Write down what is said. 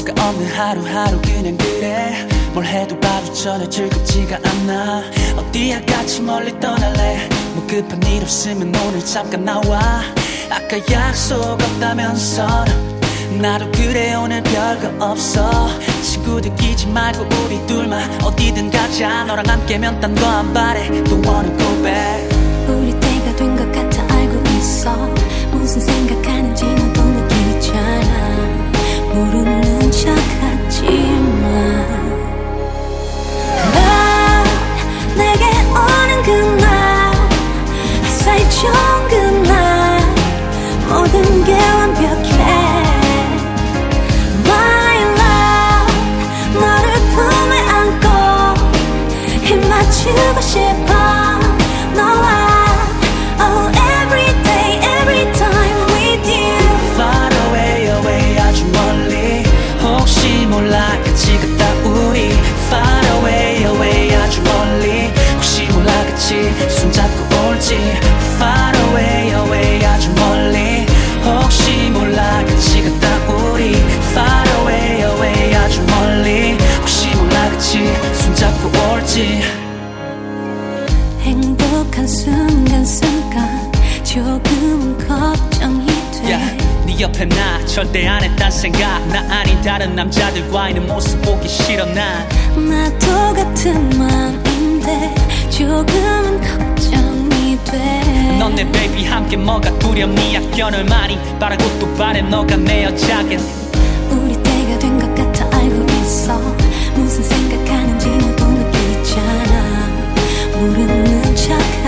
뭐가 없는 하루하루 그냥 그래. 뭘 해도 봐도 전혀 즐겁지가 않아. 어디야 같이 멀리 떠날래. 뭐 급한 일 없으면 오늘 잠깐 나와. 아까 약속 없다면서 나도 그래 오늘 별거 없어. 친구들 끼지 말고 우리 둘만 어디든 가자. 너랑 함께면 딴 거 안 바래. Don't wanna go back. 우리 때가 된 것 같아 알고 있어. 무슨 생각하는지 너도 느끼잖아. 모르는 척하지마. 넌 내게 오는 그날 햇살 좋은 그날 모든 게 완벽해. My love 너를 품에 안고 힘 맞추고 싶어. 너와 Oh every day every time with you. Far away away 아주 멀리. 혹시 몰라 같이 갔다 우리. Far away away 아주 멀리. 혹시 몰라 같이 손잡고 올지. Far away away 아주 멀리. 혹시 몰라 같이 갔다 우리. Far away away 아주 멀리. 혹시 몰라 같이 손잡고 올지. 행복한 순간순간 조금은 걱정이 돼. yeah, 네 옆에 나 절대 안 했단 생각. 나 아닌 다른 남자들과 있는 모습 보기 싫어 난. 나도 같은 마음인데 조금은 걱정이 돼. 넌 내 베이비 함께 뭐가 두렵니. 약견을 많이 바라고 또 바래 너가 내 여자겐. 우리 때가 된 것 같아 알고 있어. 무슨 생각하는지 너도 느끼잖아. 모르는 척